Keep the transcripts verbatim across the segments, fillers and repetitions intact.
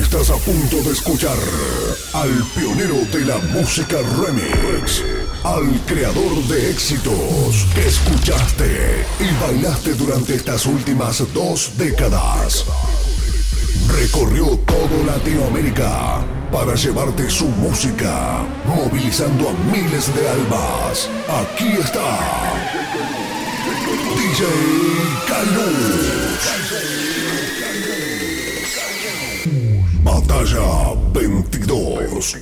Estás a punto de escuchar al pionero de la música remix, al creador de éxitos que escuchaste y bailaste durante estas últimas dos décadas. Recorrió todo Latinoamérica para llevarte su música, movilizando a miles de almas. Aquí está D J Kailuz. Batalla veintidós.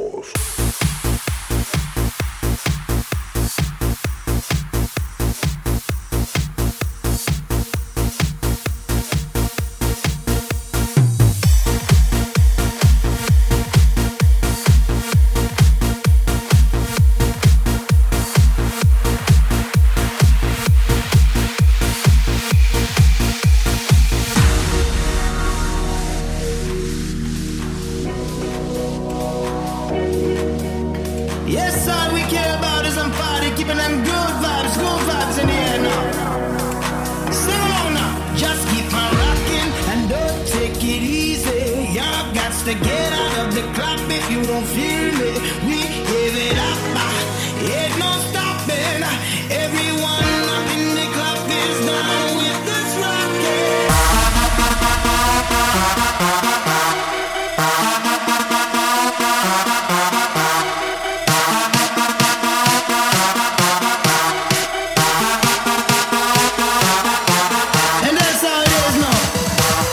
Yes, all we care about is some party, keeping them good vibes, good vibes in the air now. Sing along now. Just keep on rocking and don't take it easy. Y'all got to get out of the club if you don't feel it. We give it up, ain't no stopping. Everyone up in the club is down with this rocking.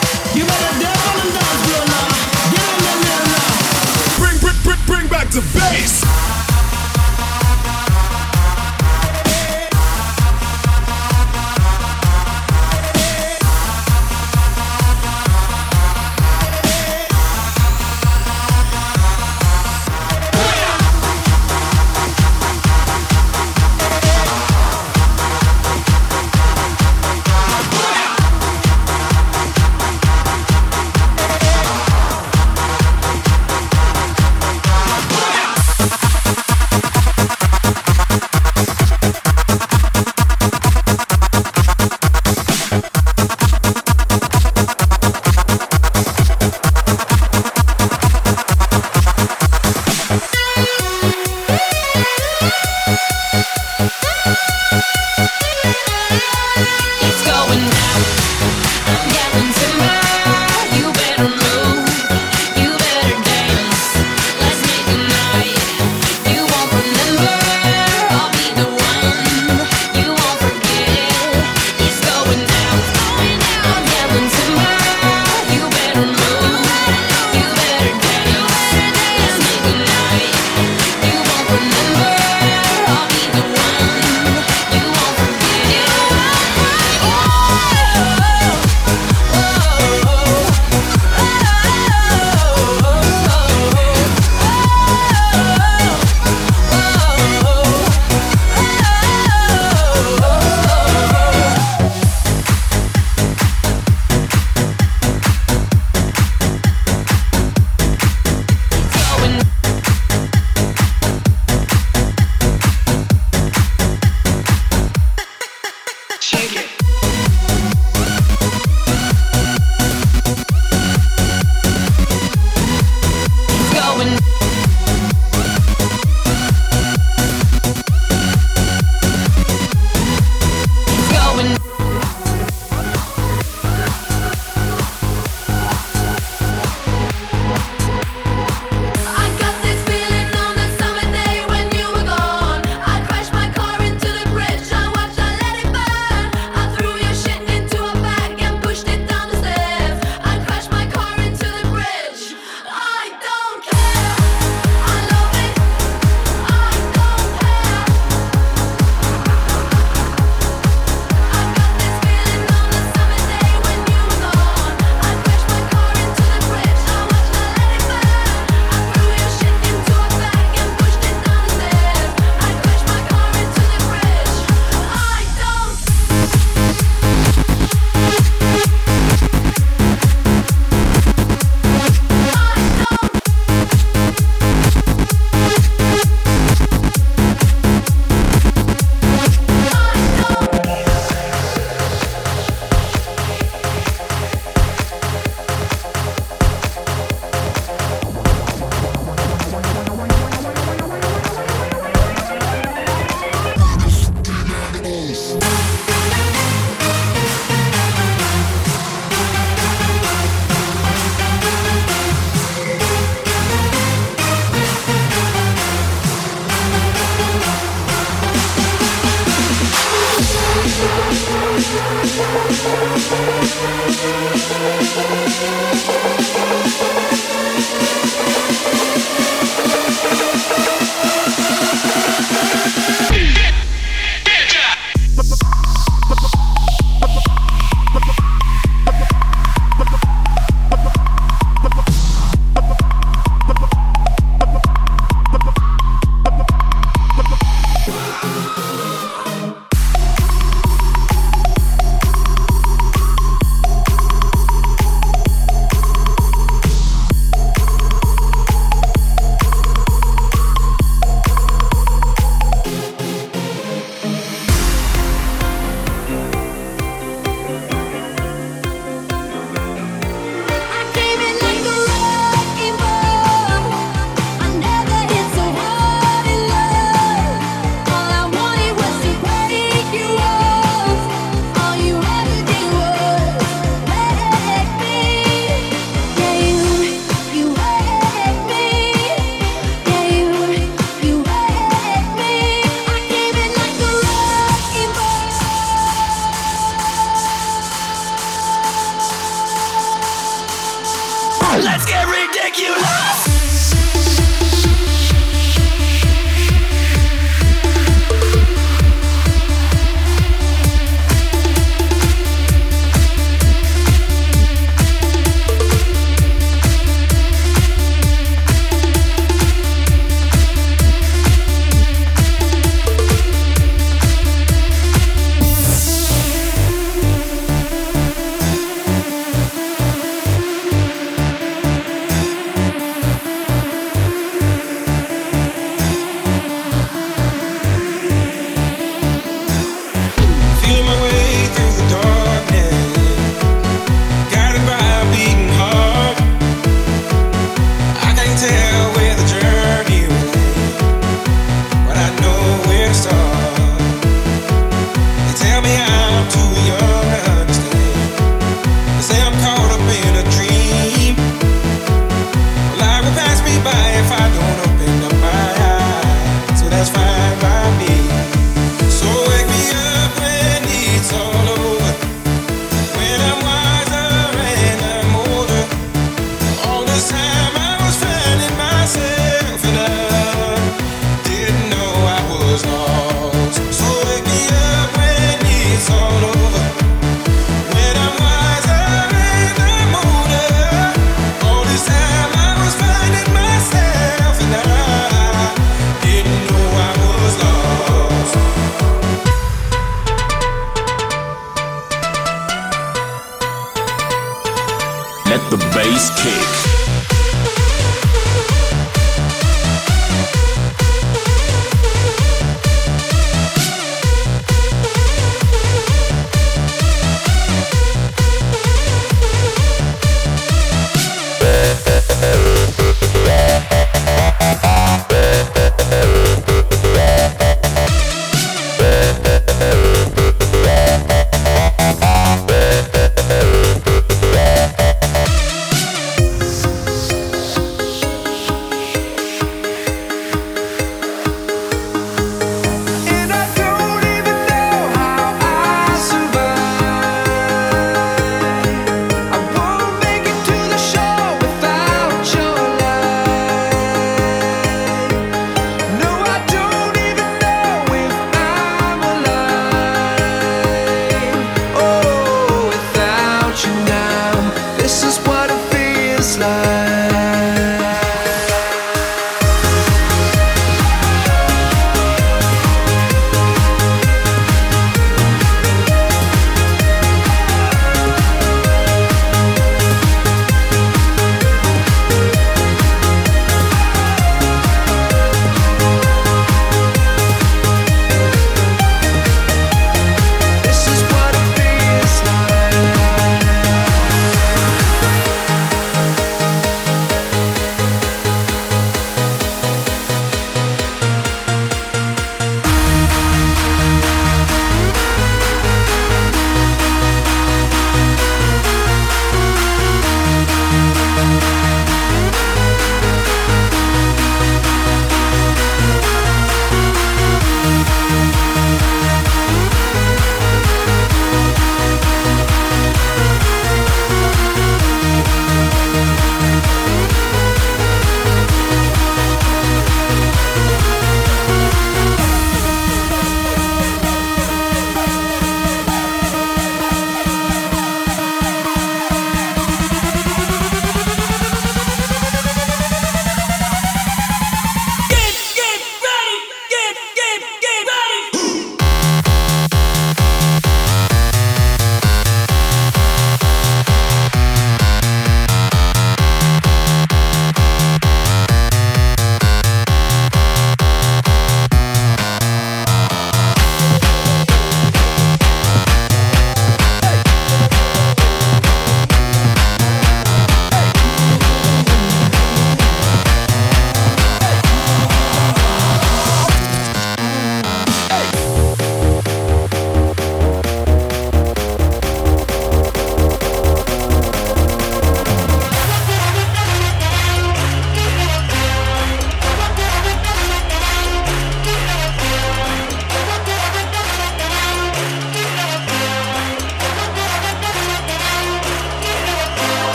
To bed.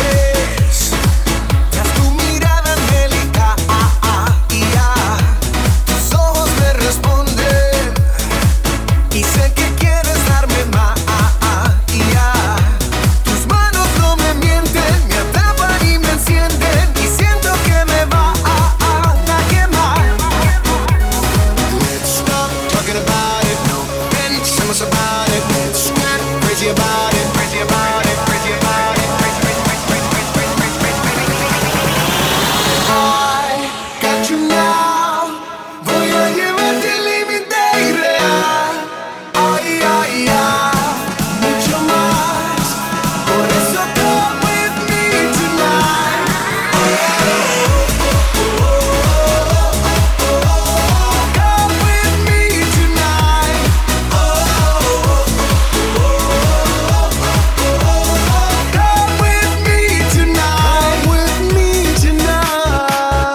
vez, tras tu mirada angélica, ah, ah, y ah, tus ojos me responden y sé que quieres darme más, ah, ah, y ah, tus manos no me mienten, me atrapan y me encienden y siento que me va a, a, a quemar. Let's stop talking about it, no, and say what's about it. Let's get crazy about it, crazy about it, crazy about it, crazy, crazy, crazy, crazy, crazy, crazy, crazy, crazy, crazy. I got you now, voy a llevarte al límite irreal. Ay, ay, ay, mucho más, por eso come with me tonight. Come with me tonight. Come with me tonight. Come with me tonight.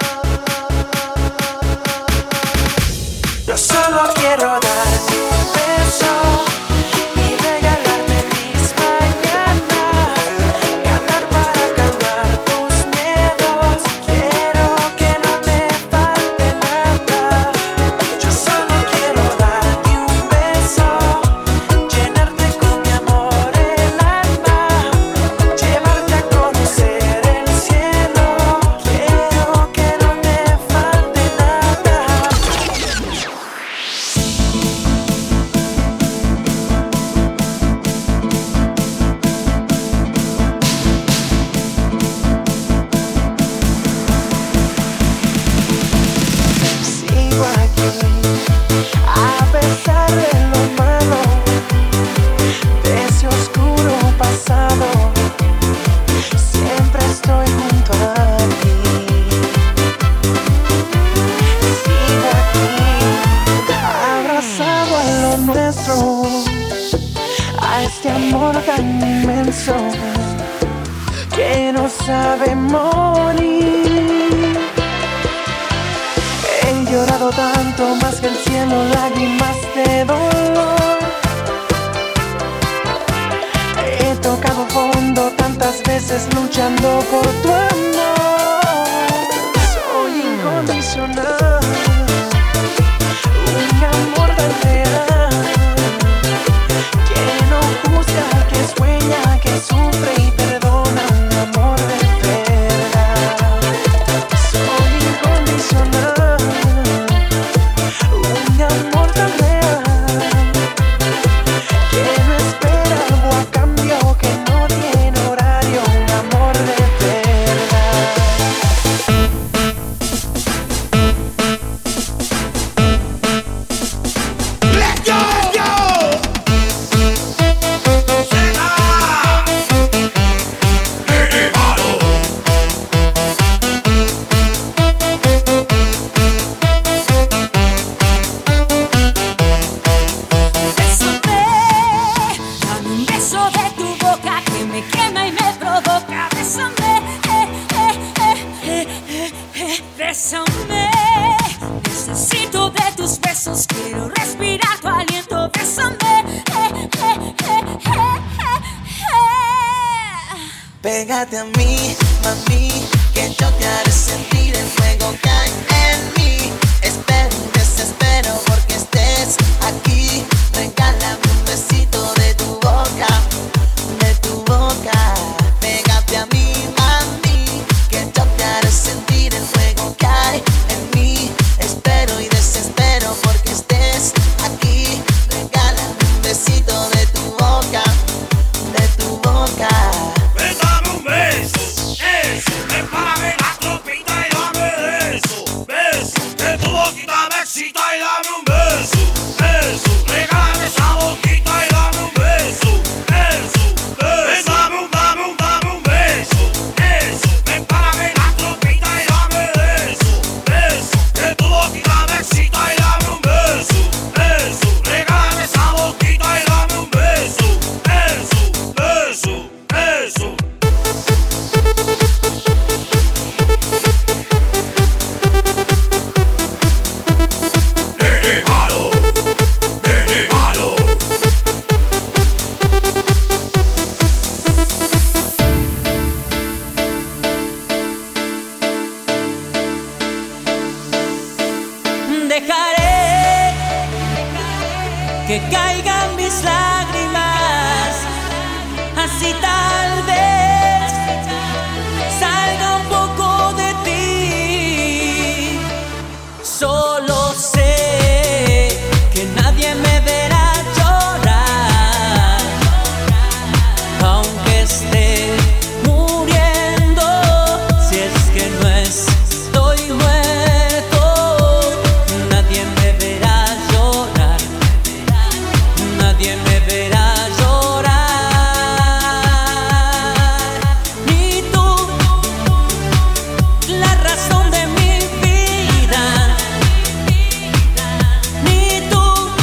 Yo solo quiero darte un beso y regalarte mis mañanas, cantar para calmar tus miedos. Quiero que no me falte nada. Yo solo quiero darte un beso, llenarte con mi amor el alma, llevarte a conocer el cielo. Quiero que no me falte nada. Sigo aquí, a pesar de lo malo, de ese oscuro pasado. Siempre estoy junto a ti. Sigo aquí, abrazado a lo nuestro, a este amor tan inmenso que no sabe morir. He llorado tanto, más que el cielo, lágrimas de dolor. He tocado fondo tantas veces luchando por tu amor. Soy incondicional, un amor tan real, que no juzga, que sueña, que sufre y perdona, un amor de verdad. Soy incondicional, un amor tan real, que no espera algo a cambio, que no tiene horario, un amor de verdad. Let's go, go. Bésame, dame un beso de tu boca que me quema y me provoca. Bésame, eh, eh, eh, eh, eh, eh. Bésame, necesito de tus besos, quiero respirar tu aliento. Bésame, eh, eh, eh, eh, eh, eh. Pégate a mí, mami, que yo te haré sentir el fuego que hay en mí. Espero y desespero porque estés aquí. Regálame un besito de tu boca, de tu boca. Pégate a mí, mami, que yo te haré sentir el fuego que hay en mí. Espero y desespero porque estés aquí. Regálame un besito de tu boca, de tu boca. Dame un beso, eso, prepárame la tropita y dame eso, beso, que tu boquita me excita y dame un beso, eso, regálame esa boquita y dame un beso, eso. que caigan mis lágrimas, así tal vez salga un poco de ti. Solo sé que nadie me verá llorar, aunque esté muriendo, si es que no estoy muerto. Nadie me verá llorar, nadie me verá llorar. Ni tú, la razón de mi vida, ni tú,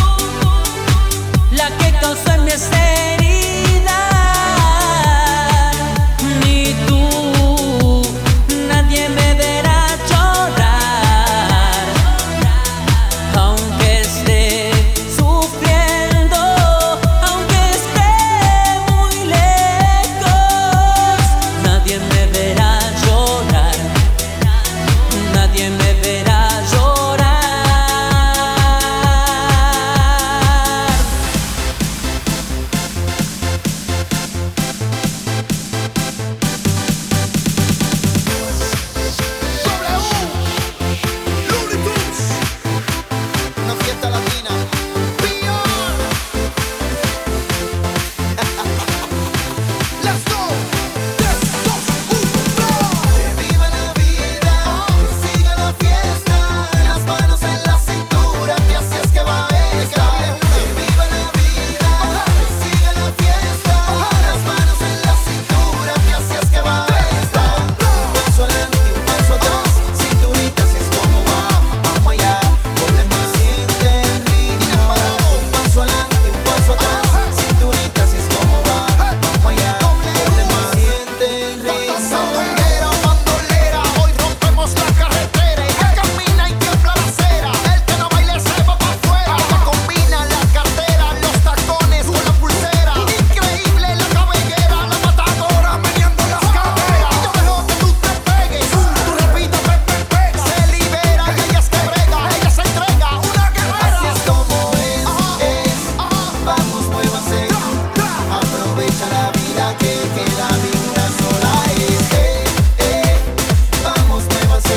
la que causó en mis heridas, ni tú, nadie me verá llorar, aunque esté sufriendo, aunque esté muy lejos. Nadie me verá llorar, nadie me verá llorar. Una fiesta latina. Beyond. Let's go. Tres, dos, uno. Que viva la vida, que siga la fiesta. Las manos en la cintura, que así es que va esta. Que viva la vida, que siga la fiesta. Las manos en la cintura, que así es que va esta. Un paso adelante y un paso atrás. Cinturita, así es como va. Vamos allá, ponle más, siente el ritmo. Un paso adelante y un paso atrás. Cinturita, así es como va. Vamos allá, ponle más, siente el ritmo. Bandera, bandolera, hoy rompemos la carretera. El que camina y tiembla la acera. El que no baile se va pa' afuera. El que combina la cartera, los tacones con la pulsera. Increíble la cabellera, la matadora meneando las caderas. Y yo dejo que tú te pegues, tú repitas, pe, pe, pe. Se libera y ella es que brega, ella se entrega, una guerrera. Así es como es, es, vamos, muévase. Aprovecha la vida que, que la vida sola es. Eh, eh, vamos, muévase.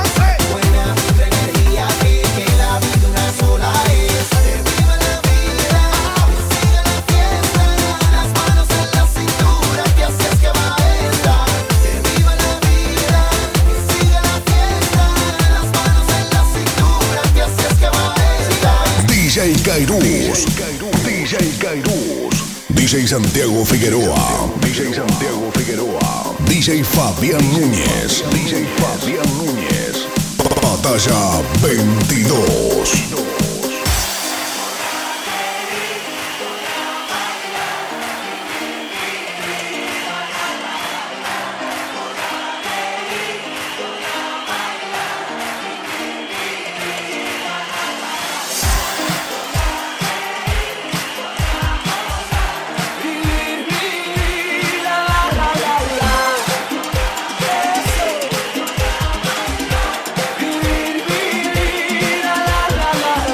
Buena vibra, energía que, que la vida una sola es. Que viva la vida, que siga la fiesta. Las manos en la cintura, que así es que va esta. Que viva la vida, que siga la fiesta. Las manos en la cintura, que así es que va esta. D J Kairos, D J Kairos, D J Santiago Figueroa, D J Santiago Figueroa, D J Fabián Núñez, D J Fabián Núñez, Batalla veintidós. La la la la.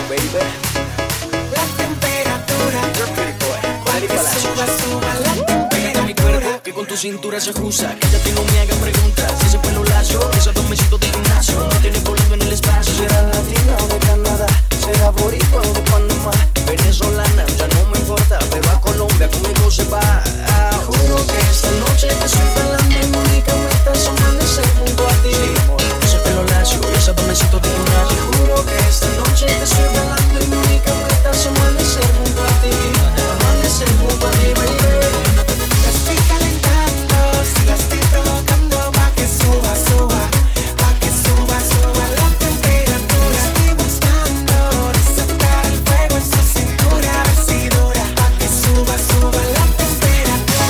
baby. La temperatura, pa' que suba, suba la temperatura. Pégate a mi cuerpo, que con tu cintura se ajusta. Cállate, no me hagas preguntas. Si ese pelo lacio, esos dos mesitos de gimnasio. No tiene volando en el espacio. Será latina o de Canadá, será boricua o de Panamá. Venezolana, ya no me importa, pero a Colombia conmigo se va. Juro que esta noche te estoy bailando y mi única meta es amanecer junto a ti. Ese pelo lacio, esos dos mesitos de gimnasio. Juro que esta noche te estoy bailando y mi única meta es amanecer junto a ti. Amanecer junto a ti, baby. La estoy calentando, si la estoy provocando, pa' que suba, suba, pa' que suba, suba la temperatura. Estoy buscando desatar el fuego en su cintura, a ver si dura, pa' que suba, suba la temperatura.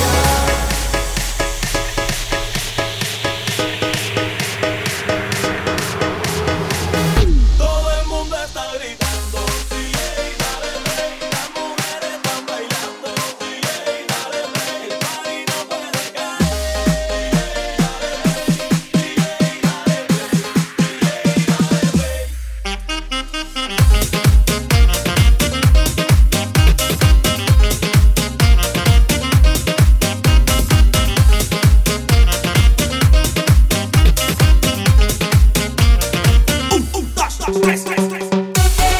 Todo el mundo está gritando, D J, dale play. Las mujeres están bailando, D J, dale play. El party no puede caer, D J, dale play, D J, dale play, D J, dale play. Un, un, dos, dos, tres, tres, tres.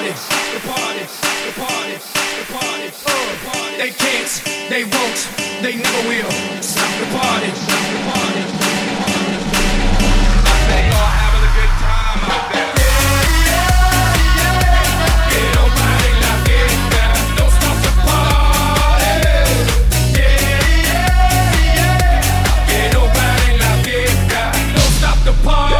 party, the party, the party, the party, the party. They can't, they won't, they never will stop the party, stop the party. They all having a good time out there. Get on body, la fiesta, don't stop the party. Yeah, yeah, yeah. Get on body, la fiesta, don't stop the party.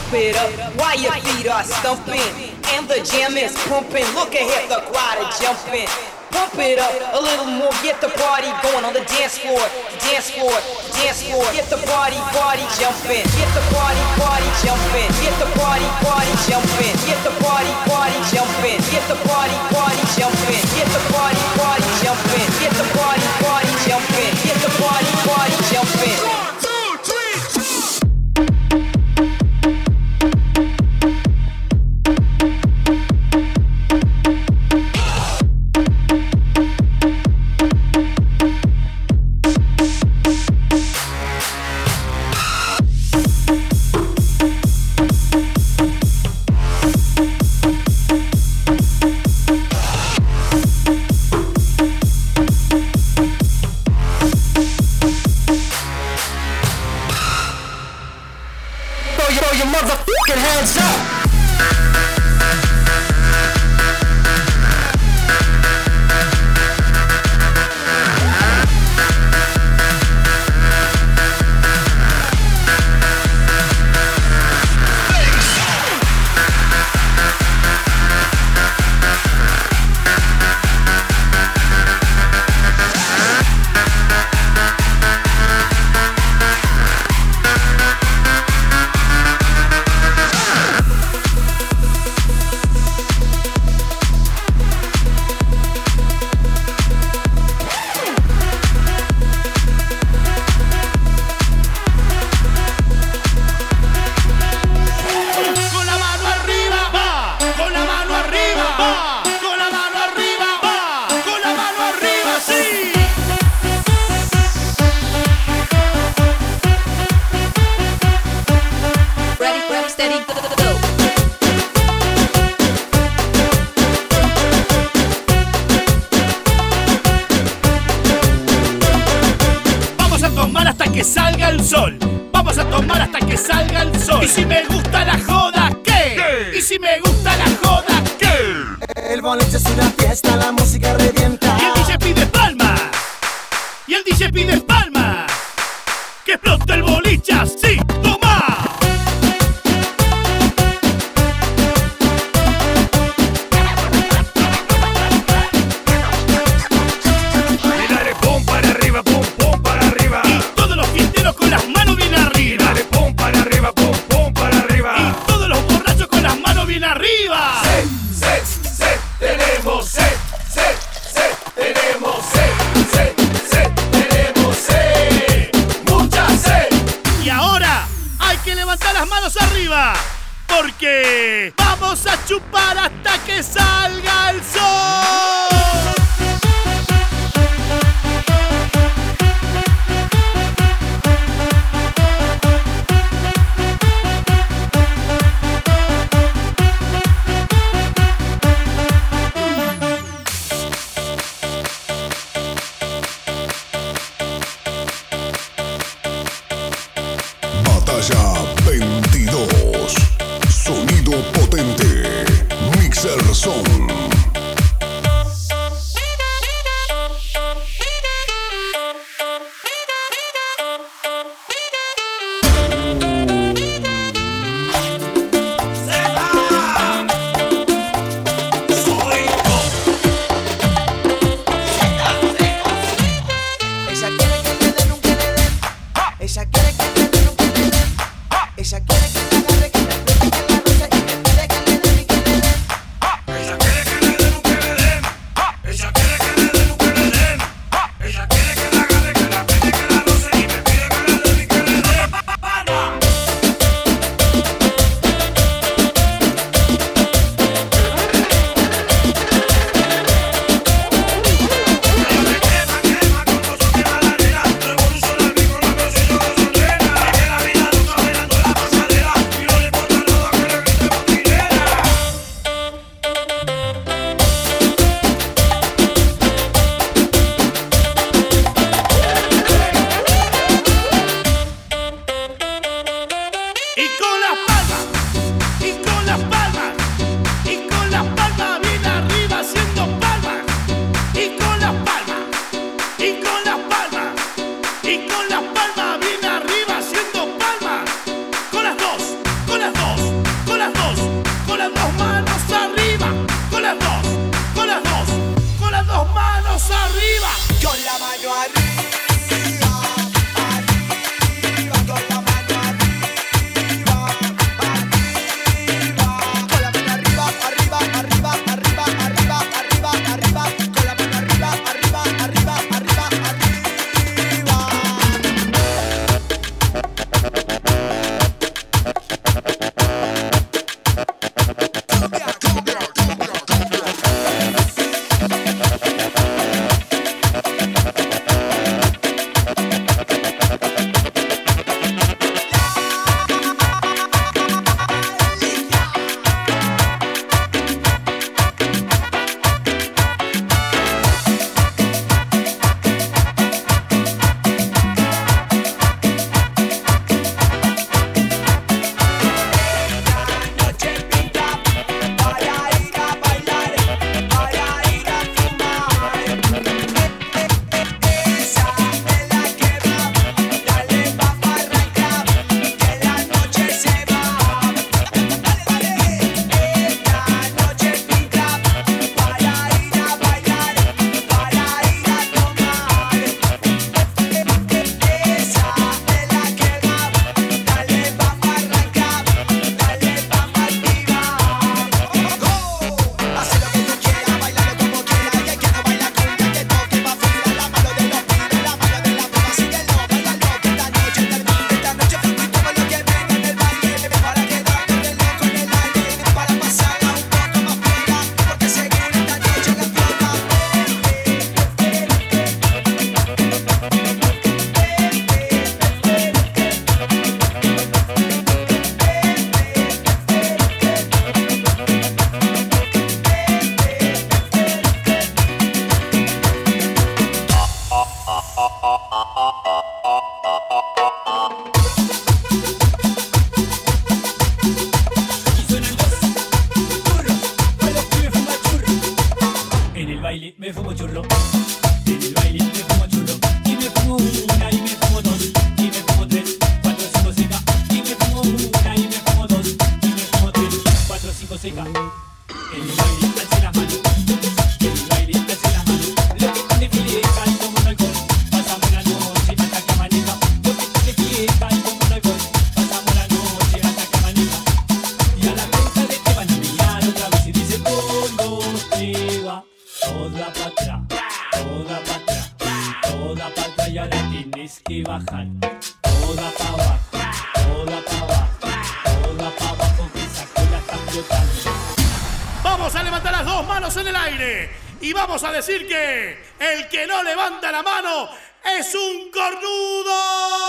pump it up while your feet are stumping and the jam is pumping. Look ahead, the crowd are jumping. Pump it up a little more, get the party going on the dance floor, dance floor, dance floor. Get the party, party jumping. Get the party, party jumping. Get the party, party jumping. Get the party, party jumping. Get the party, party jumping. Get the party, party jumping. Get the party, party jumping. Get the party, party jumping. One, two, three. arriba. Con la mano arriba, arriba, con la mano arriba, arriba, con la mano arriba, arriba, arriba, arriba, arriba, arriba, arriba, con la mano arriba, arriba, arriba, arriba, arriba. Me fumo churro, en el baile me fumo churro, y me fumo una y me fumo dos, y me fumo tres, cuatro, cinco, seca, y me fumo una y me fumo dos, y me fumo tres, cuatro, cinco, seca. En el baile alce las manos, en el baile alce las manos, lo que están de fiesta y como no alcohol, pasamos la noche hasta que amanezca. Lo que están de fiesta y como no alcohol, pasamos la noche hasta que amanezca. Y a la cuenta de te van a mirar otra vez y dicen todo te va. Toda para atrás, toda para atrás, toda para atrás, ya la tienes que bajar. Toda para abajo, toda para abajo, toda para abajo, que esa cola está flotando. Vamos a levantar las dos manos en el aire y vamos a decir que el que no levanta la mano es un cornudo.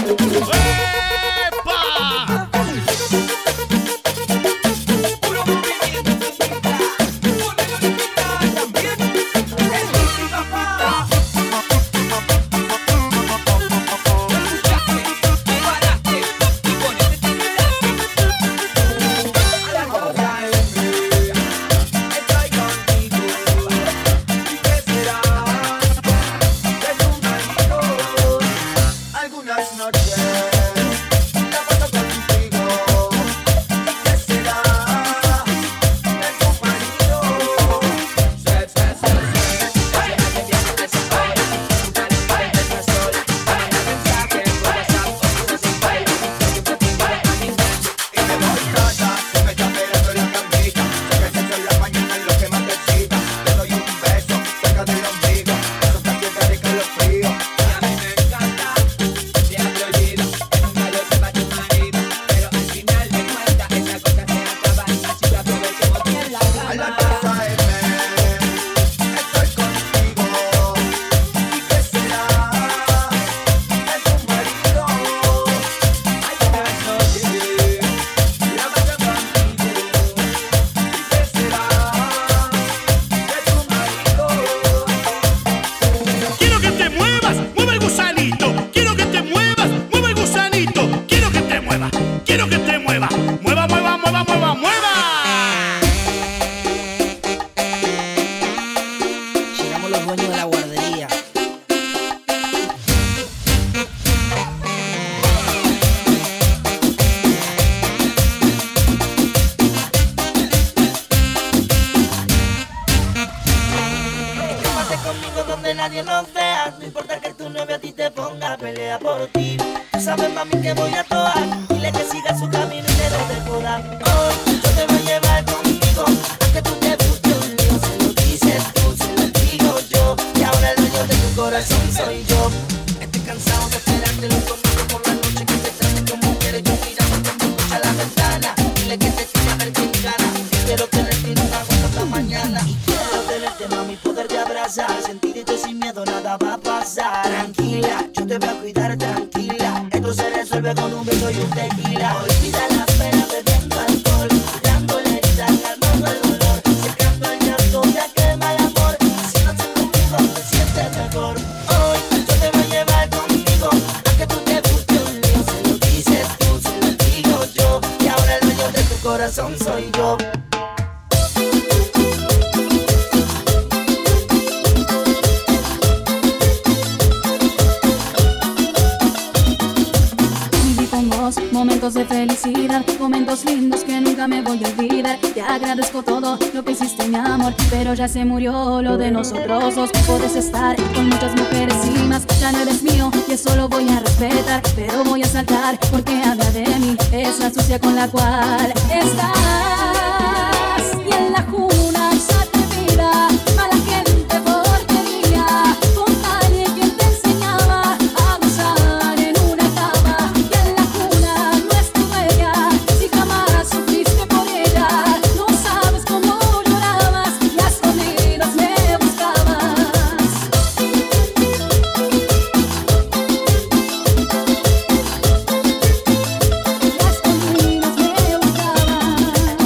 Puro fea, no importa que tu novio a ti te ponga, pelea por ti. Tú sabes, mami, que voy a toar. Dile que siga su camino y que no te joda. Hoy yo te voy a llevar conmigo, aunque tú te busques un lío. Se lo dices tú, se lo digo yo, y ahora el dueño de tu corazón soy yo. Estoy cansado de esperarte los domingos por la noche, que te traten como quieres. Yo mirándote por mucha la ventana. Dile que te tire a ver quién gana. Quiero tenerte y no te aguanto hasta mañana. Y quiero tenerte, mami, poderte abrazar, sentirte sin miedo, nada va a pasar. Tranquila, yo te voy a cuidar, tranquila. Esto se resuelve con un beso y un tequila. Olvida la pena bebiendo alcohol, dándole herida, calmando el dolor, secando el llanto de aquel mal amor. Si no estás conmigo, te sientes mejor. Hoy yo te voy a llevar conmigo, aunque tú te busques un lío. Se lo dices tú, se lo digo yo, y ahora el dueño de tu corazón soy yo. Momentos de felicidad, momentos lindos que nunca me voy a olvidar. Te agradezco todo lo que hiciste, mi amor, pero ya se murió lo de nosotros dos. Puedes estar con muchas mujeres y más, ya no eres mío y eso lo voy a respetar, pero voy a saltar porque habla de mí, es la sucia con la cual estás. Y en la cuna ya te mira, mala gente porquería, con alguien que te enseñaba a gozar en una cama. Y en la cuna no es tu bella, si jamás sufriste por ella, no sabes cómo llorabas y a escondidas me buscabas. Y a escondidas me buscabas.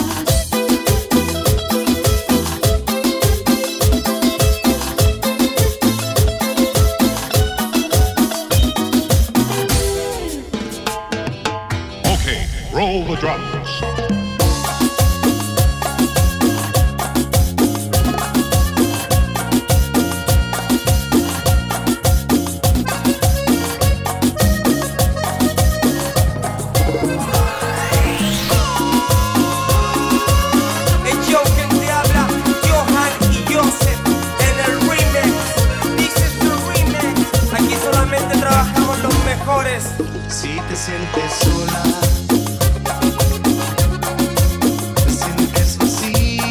Okay, roll the drums. Hey yo, ¿quién te habla? Johan y Joseph en el remix. This is the remix. Aquí solamente trabajamos los mejores. Si te sientes sola, te sientes vacía,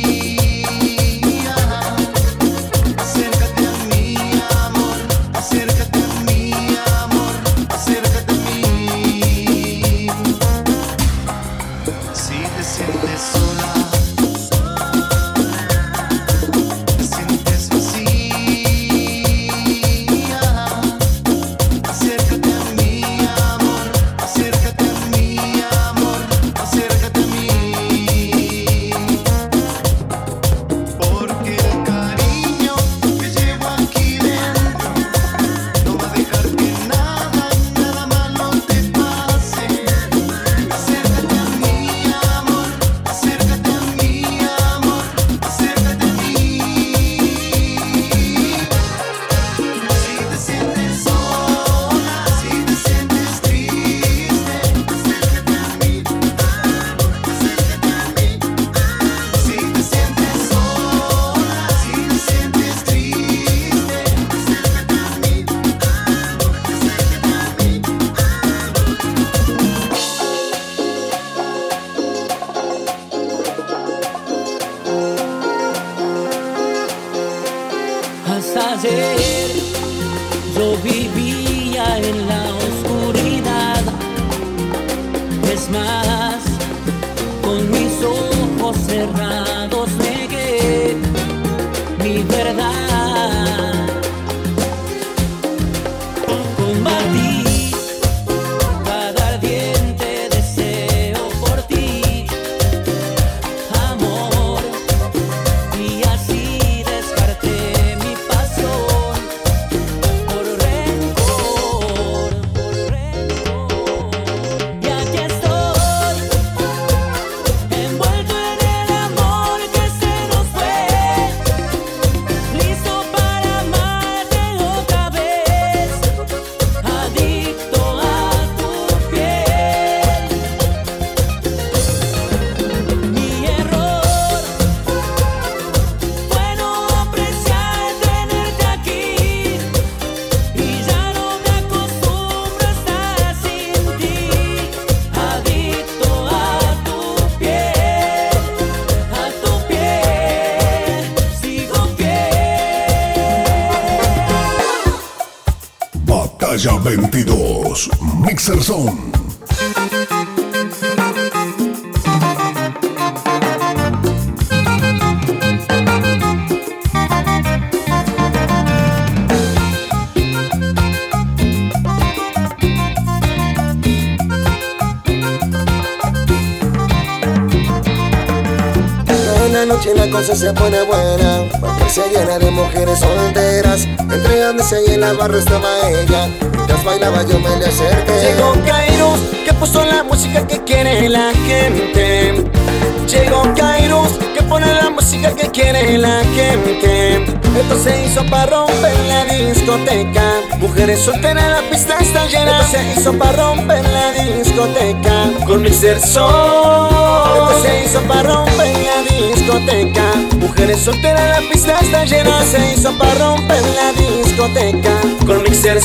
acércate a mí, amor, acércate a mí, amor, acércate a mí. Si te sientes sola, te sientes vacía, acércate a mí, amor, acércate a mí, amor, acércate a mí. Porque el cariño que llevo aquí dentro no va a dejar que nada, nada malo te pase. Acércate a mí, amor, acércate a mí, amor, acércate a mí. Si te sientes sola, si te sientes triste, acércate a mí, acércate a mí. Si te sientes sola, si te sientes triste, acércate a mí, Hasta ayer yo vivía en la oscuridad. Es más, con mis ojos cerrados negué mi verdad. Combatí cada ardiente deseo por ti, amor, y así descarté mi pasión por rencor, por rencor. Y aquí estoy, envuelto en el amor Batalla veintidós, Mixer Zone. Una noche la cosa se pone buena, porque se llena de mujeres solteras. Entregándose ahí en la barra estaba ella, mientras bailaba yo me le acerqué. Llegó Kairos, que puso la música que quiere la gente. Llegó Kairos, que pone la música que quiere la gente. Esto se hizo para romper la discoteca. Mujeres solteras, la pista está llena. Esto se hizo para romper la discoteca. Con Mixer Zone. Esto se hizo para romper la discoteca. Mujeres solteras, la pista está llena. Esto se hizo para romper la discoteca. Con Mixer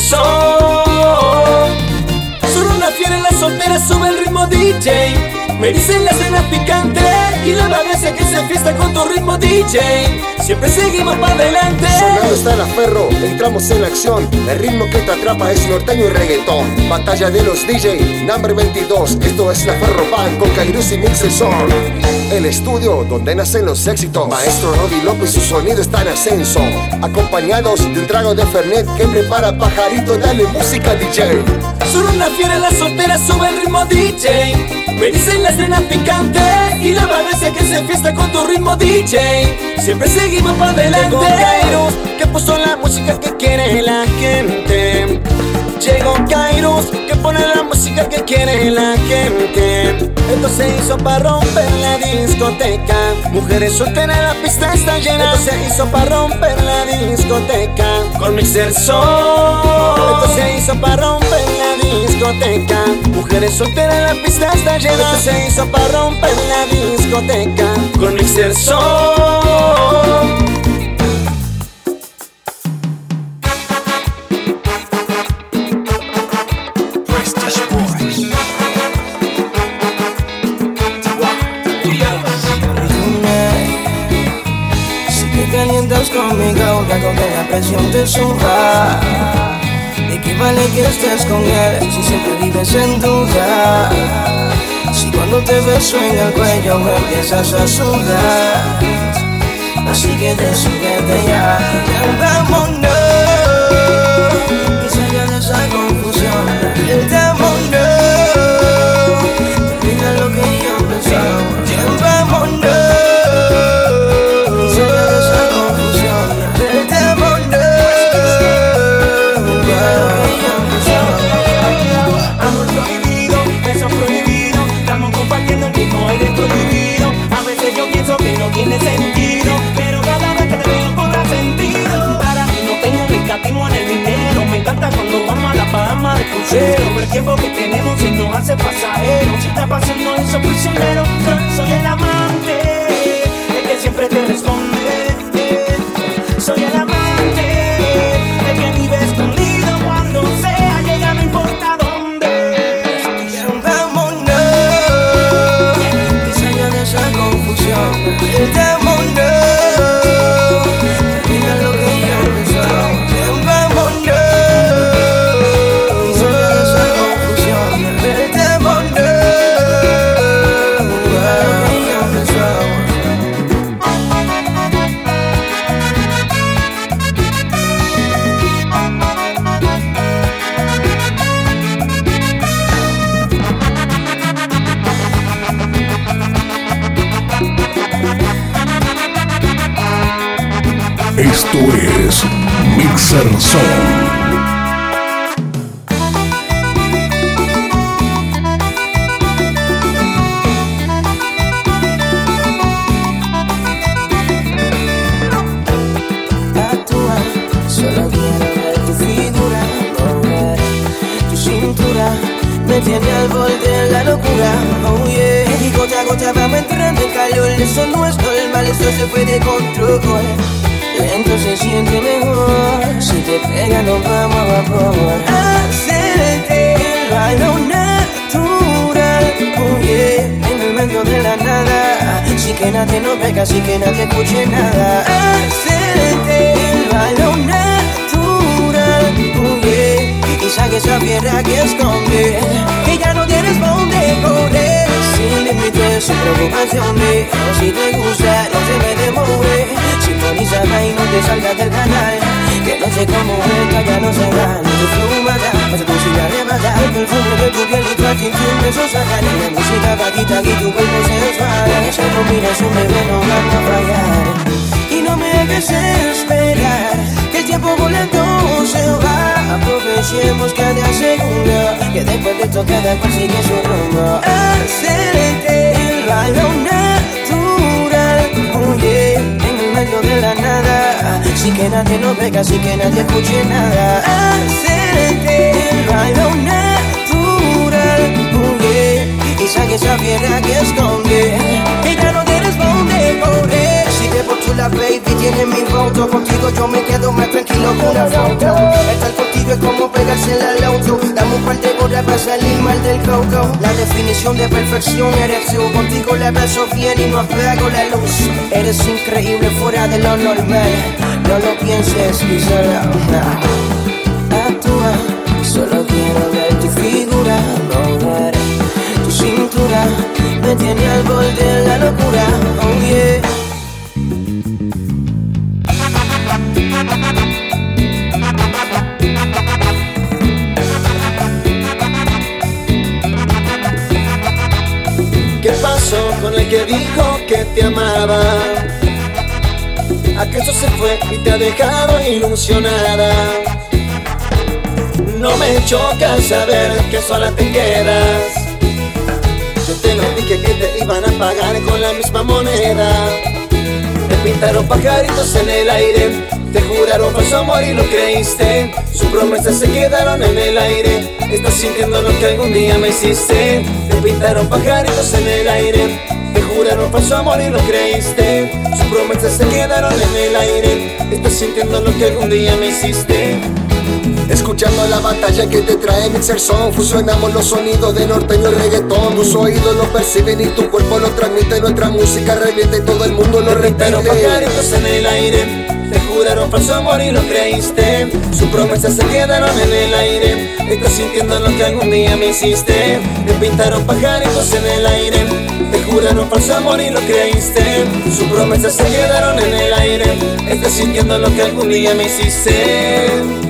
Zone. Solo una fiera en la soltera, sube el ritmo D J. Me dicen la escena picante y la vagancia que se fiesta con tu ritmo D J. Siempre seguimos para adelante. Sonando está la ferro, entramos en la acción. El ritmo que te atrapa es norteño y reggaetón. Batalla de los D J, number veintidós. Esto es la Ferro Band con Kairos y Mixer Zone. El estudio donde nacen los éxitos. Maestro Robbie López, su sonido está en ascenso. Acompañados de un trago de Fernet que prepara Pajarito. Dale música D J. Solo una fiera en la soltera, sube el ritmo D J. Me dicen la escena picante y la vagancia que se fiesta con tu ritmo D J. Siempre seguimos para adelante. Llegó Kairos, que puso la música que quiere la gente. Llegó Kairos, que pone la música que quiere la gente. Esto se hizo para romper la discoteca. Mujeres solteras, la pista está llena. Esto se hizo para romper la discoteca. Con Mixer Zone. Esto se hizo para romper la discoteca. Mujeres solteras, la pista está llena. Esto se hizo para romper la discoteca. Con Mixer Zone. Calientas conmigo, que hago que la presión te suba. ¿De qué vale que estés con él si siempre vives en duda? Si cuando te beso en el cuello me empiezas a sudar. Así que decídete ya, vámonos y salga de esa confusión. Vámonos, termina lo que yo pensaba. Vámonos. Tiene sentido, pero cada vez que te veo cobra sentido. Para mí no tengo ni escatismo en el dinero. Me encanta cuando vamos a la Bahama de crucero. El tiempo que tenemos se nos hace pasajero. Si está pasando eso prisionero, yo soy el amante, el que siempre te responde. Soy el amante, el que vive escondido cuando sea llega, no importa dónde. Vámonos y salga de esa confusión. Vámonos, termina lo que yo pensaba. Vámonos y salga de esa confusión. Vámonos, lo que yo pensaba. Esto es Mixer Zone. Actúa, solo quiero ver tu figura, mover tu cintura, me tiene al borde de la locura, oh yeah. Y gota a gota vamos entrando en calor, eso no es normal, eso se fue de control. Lento se siente mejor, si te pega nos vamos a vapor. Hacerte el baile natural, oh yeah, en el medio de la nada, si que nadie nos pega, si que nadie escuche nada. Hacerte el baile natural, oh yeah, y salga que esa fiera que esconde, que ya no tienes dónde correr. Sin límites, sin preocupaciones, si te gusta, no te me demore. Sintonízala y no te salgas del canal, que no sé cómo entra, ya no se va. No te flumas, pasa tu silla de bata, el perfume de tu piel y tu actitud, besos sacan. Y la música gatita y tu cuerpo sensual, ese no miras un bebé, no van a fallar. Y no me hagas esperar, que el tiempo volando se va. Aprovechemos cada segundo, que después de esto cada cual sigue su rumbo. Hacerte el rayo natural, oye, en el medio de la nada, sin que nadie nos vea, sin que nadie escuche nada. Hacerte el rayo natural, oye, y saque esa fiera que esconde, que ya no tienes dónde correr. Si te postula baby, tienes mi voto, contigo yo me quedo más tranquilo con una foto. Estar contigo es como pegarse en el auto, dame un par de horas para salir mal del coco. La definición de perfección eres tú, contigo la beso bien y no apago la luz. Eres increíble fuera de lo normal, no lo pienses y solo actúa. Solo quiero ver tu figura, mover tu cintura, me tiene al borde de la locura, oh yeah. ¿Qué pasó con el que dijo que te amaba? ¿Acaso se fue y te ha dejado ilusionada? No me choca saber que sola te quedas. Yo te lo dije que te iban a pagar con la misma moneda. Te pintaron pajaritos en el aire, te juraron falso amor y lo creíste. Sus promesas se quedaron en el aire. Estás sintiendo lo que algún día me hiciste. Te pintaron pajaritos en el aire, te juraron falso amor y lo creíste. Sus promesas se quedaron en el aire. Estás sintiendo lo que algún día me hiciste. Escuchando la batalla que te trae Mixer Son, fusionamos los sonidos de norteño y reggaetón. Tus oídos lo perciben y tu cuerpo lo transmite. Nuestra música reviente y todo el mundo lo repite. Pero pajaritos en el aire, te juraron falso amor y lo creíste. Sus promesas se quedaron en el aire. Estás sintiendo lo que algún día me hiciste. Te pintaron pajaritos en el aire, te juraron falso amor y lo creíste. Sus promesas se quedaron en el aire. Estás sintiendo lo que algún día me hiciste.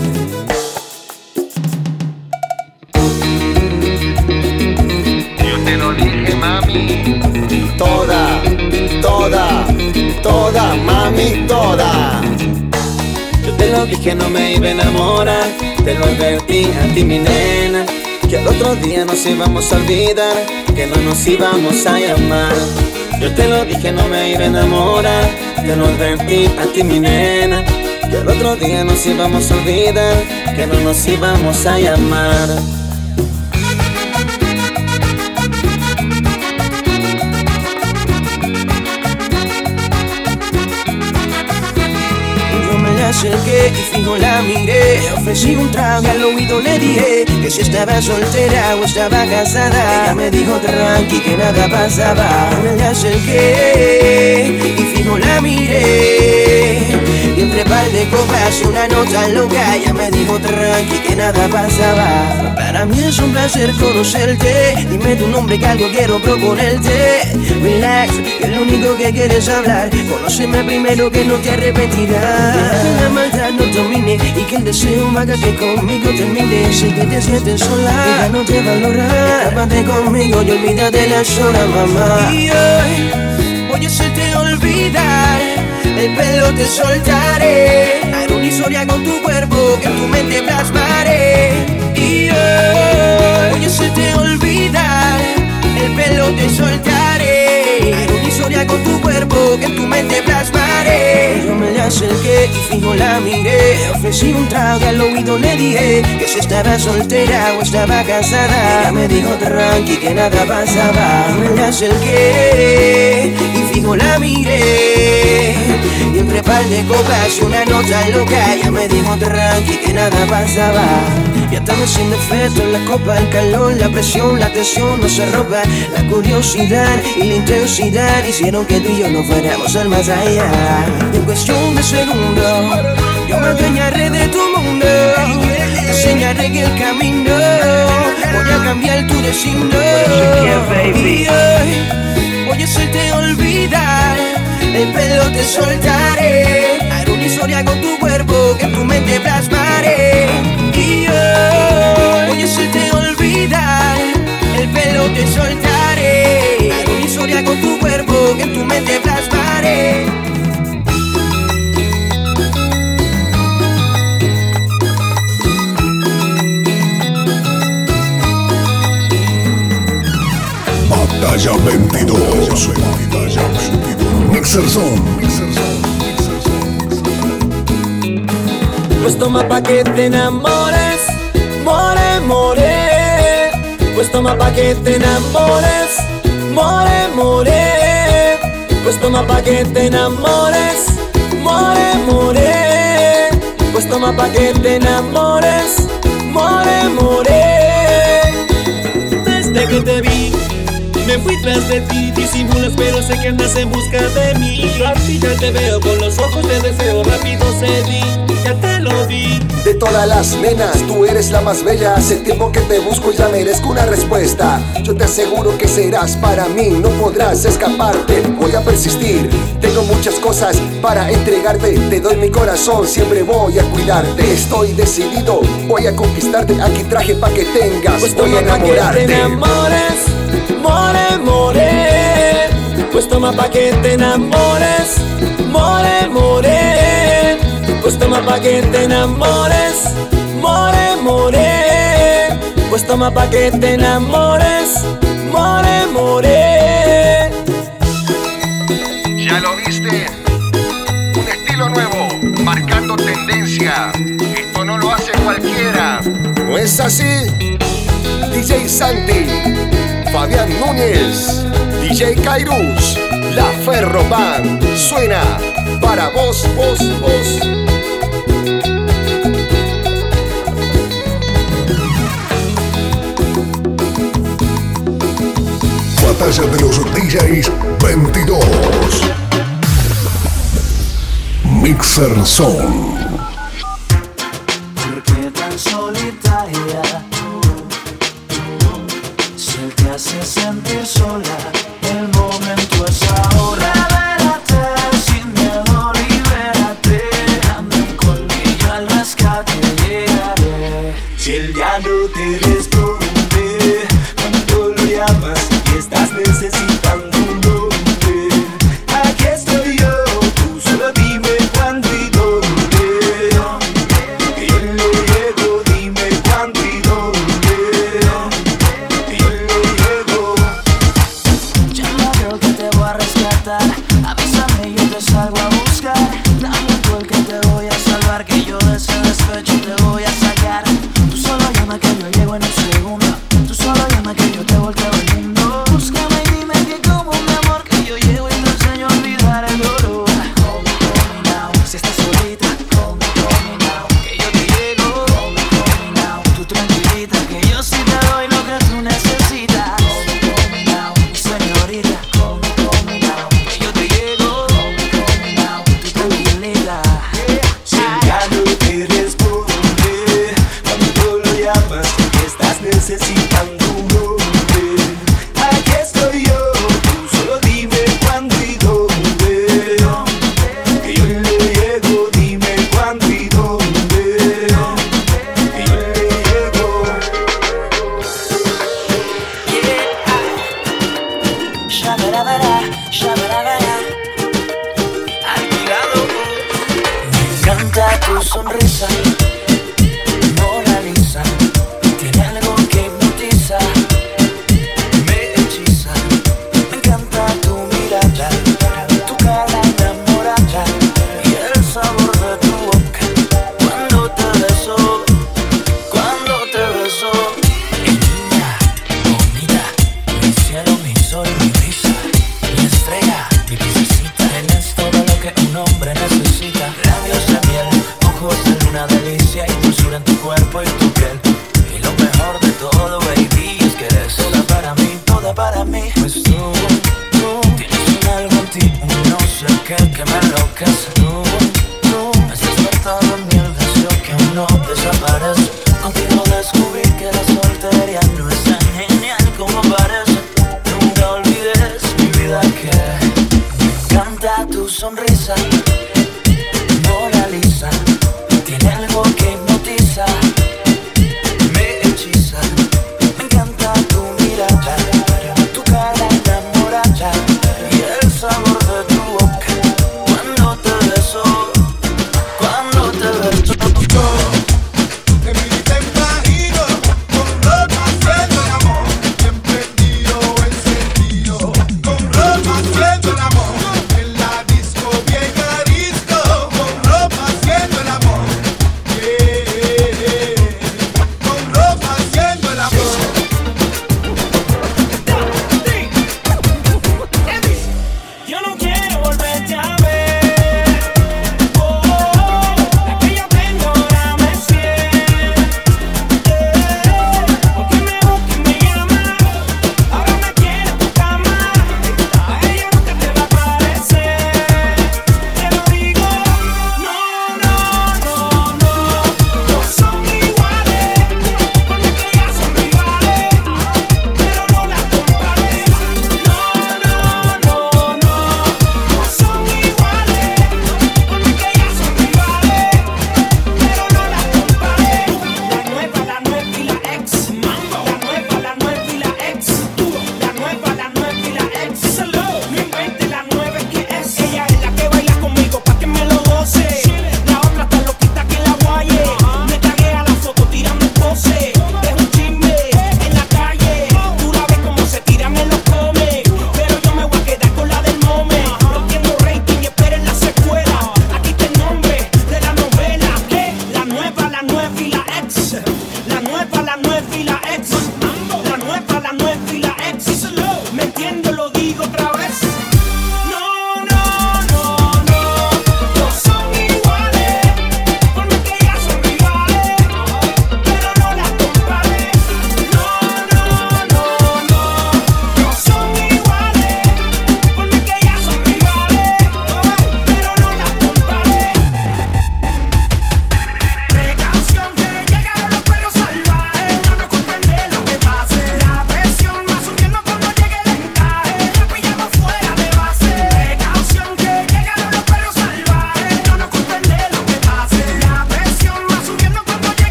Yo te lo dije, mami. Toda, toda, toda, mami, toda. Yo te lo dije, no me iba a enamorar. Te lo advertí a ti, mi nena, que al otro día nos íbamos a olvidar, que no nos íbamos a llamar. Yo te lo dije, no me iba a enamorar. Te lo advertí a ti, mi nena, que al otro día nos íbamos a olvidar, que no nos íbamos a llamar. Acerqué y fijo la miré, ofrecí un trago y al oído le dije que si estaba soltera o estaba casada. Ella me dijo tranqui que nada pasaba. Me acerqué y fijo la miré, y entre par de copas y una nota loca ella me dijo tranqui que nada pasaba. Para mí es un placer conocerte, dime tu nombre que algo quiero proponerte. Relax, que lo único que quieres hablar, conóceme primero que no te arrepentirás. Que la maldad no domine y que el deseo haga que conmigo termine. Sé que te sientes sola, que ya no te valora. Escápate conmigo y olvídate la sola, mamá. Y hoy voy a hacerte olvidar, el pelo te soltaré, haré una historia con tu cuerpo que en tu mente plasmaré. Y hoy voy a hacerte olvidar, el pelo te soltaré, haré una historia con tu cuerpo que en tu mente plasmaré. Yo me le acerqué y fijo la miré, ofrecí un trago y al oído le dije que si estaba soltera o estaba casada. Ella me dijo tranqui que nada pasaba. Me le acerqué y fijo la miré, y entre par de copas y una nota loca ella me dijo tranqui que nada pasaba. Ya estamos sin efecto en la copa, el calor, la presión, la tensión no se roba. La curiosidad y la intensidad hicieron que tú y yo no fuéramos al más allá. En cuestión de segundos yo me adueñaré de tu mundo. enseñaré en el camino. Voy a cambiar tu destino. Y hoy voy a hacerte olvidar. El pelo te soltaré. Haré una historia con tu cuerpo que en tu mente plasmaré. Y hoy voy a hacerte olvidar. El pelo te soltaré. Haré una historia con tu cuerpo que en tu mente plasmaré. Batalla veintidós. Mixer Zone. Pues toma pa' que te enamores, more, more. Pues toma pa' que te enamores, more, more. Pues toma pa' que te enamores, more, more. Pues toma pa' que te enamores, more, more. Desde que te vi, me fui tras de ti, disimulas pero sé que andas en busca de mí. A ti ya te veo con los ojos de deseo, rápido cedí, ya te lo di. De todas las nenas, tú eres la más bella. Hace tiempo que te busco y ya merezco una respuesta. Yo te aseguro que serás para mí, no podrás escaparte. Voy a persistir, tengo muchas cosas para entregarte. Te doy mi corazón, siempre voy a cuidarte. Estoy decidido, voy a conquistarte. Aquí traje pa' que tengas, pues voy a enamorarte. Que te enamores, more, more. Pues toma pa' que te enamores, more, more. Pues toma pa' que te enamores, more, more. Pues toma pa' que te enamores, more, more. ¿Ya lo viste? Un estilo nuevo, marcando tendencia. Esto no lo hace cualquiera. ¿No es así? D J Santi, Fabián Núñez, D J Kairos, La Ferro Band. Suena para vos, vos, vos. Batalla de los D Js veintidós. Mixer Zone. ¿Por qué tan solitaria? Se te hace sentir sola. El momento es ahora. Revélate sin miedo, libérate. Anda un colmillo al rescate, llegaré. Si el día no te responde cuando lo llamas y estás necesitando un nombre, aquí estoy yo. Tú solo dime cuándo y dónde. Y yo le llego, dime cuándo y dónde. Y yo le llego. Ya no creo que te voy a rescatar. Avísame, yo te salgo a buscar. Dame un gol que te voy a salvar, que yo de ese despecho te voy a sacar. Tú solo llama que yo llego en un segundo.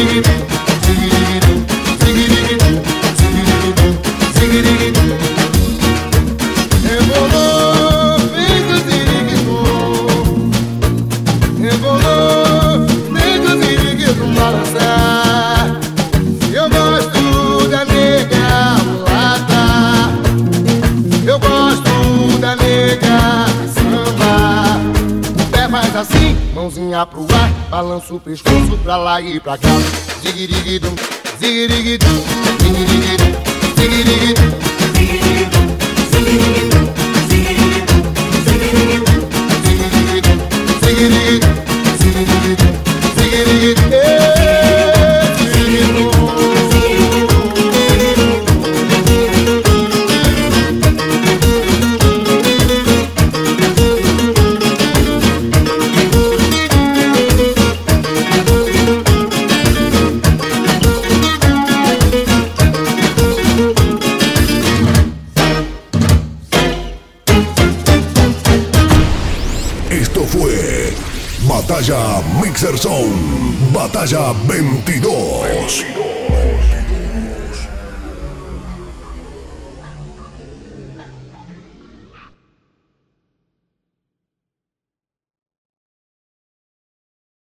Rebolou, fez o ziriguidum. Rebolou, fez o ziriguidum balançar. Eu gosto da nega mulata. Eu gosto da nega samba. O pé faz assim, mãozinha pro ar. Balança o pescoço pra lá e pra cá. Ziguiriguidum, ziguiriguidum, ziguiriguidum, ziguiriguidum, ziguiriguidum, ziguiriguidum, ziguiriguidum, ziguiriguidum, ziguiriguidum, ziguiriguidum, ziguiriguidum, eh, ziguiriguidum. Esto fue Batalla Mixer Zone, Batalla veintidós.